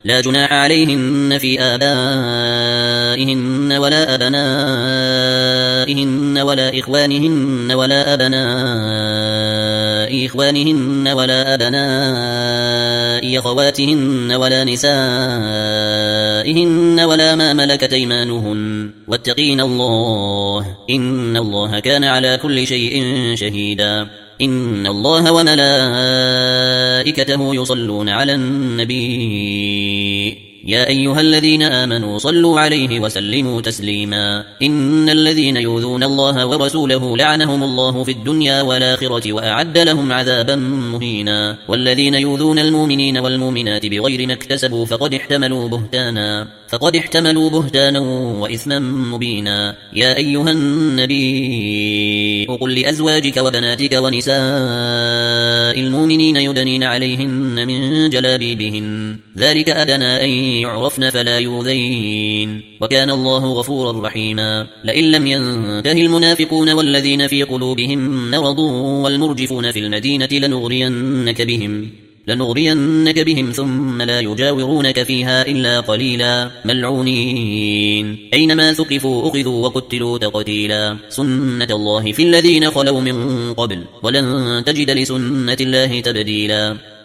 لا جناح عليهن في آبائهن ولا أبنائهن ولا إخوانهن ولا أبناء إخوانهن ولا أبناء أخواتهن ولا نسائهن ولا ما ملكت أيمانهن واتقين الله إن الله كان على كل شيء شهيدا. إن الله وملائكته يصلون على النبي يا أيها الذين آمنوا صلوا عليه وسلموا تسليما. إن الذين يؤذون الله ورسوله لعنهم الله في الدنيا والآخرة وأعد لهم عذابا مهينا. والذين يؤذون المؤمنين والمؤمنات بغير ما اكتسبوا فقد احتملوا بهتانا وإثما مبينا. يا أيها النبي قل لأزواجك وبناتك ونساء المؤمنين يدنين عليهن من جلابيبهن ذلك أدنى أن يعرفن فلا يؤذين وكان الله غفورا رحيما. لئن لم ينته المنافقون والذين في قلوبهم مرض والمرجفون في المدينة لنغرينك بهم ثم لا يجاورونك فيها إلا قليلا ملعونين أينما ثقفوا أخذوا وقتلوا تقتيلا. سنة الله في الذين خلوا من قبل ولن تجد لسنة الله تبديلا.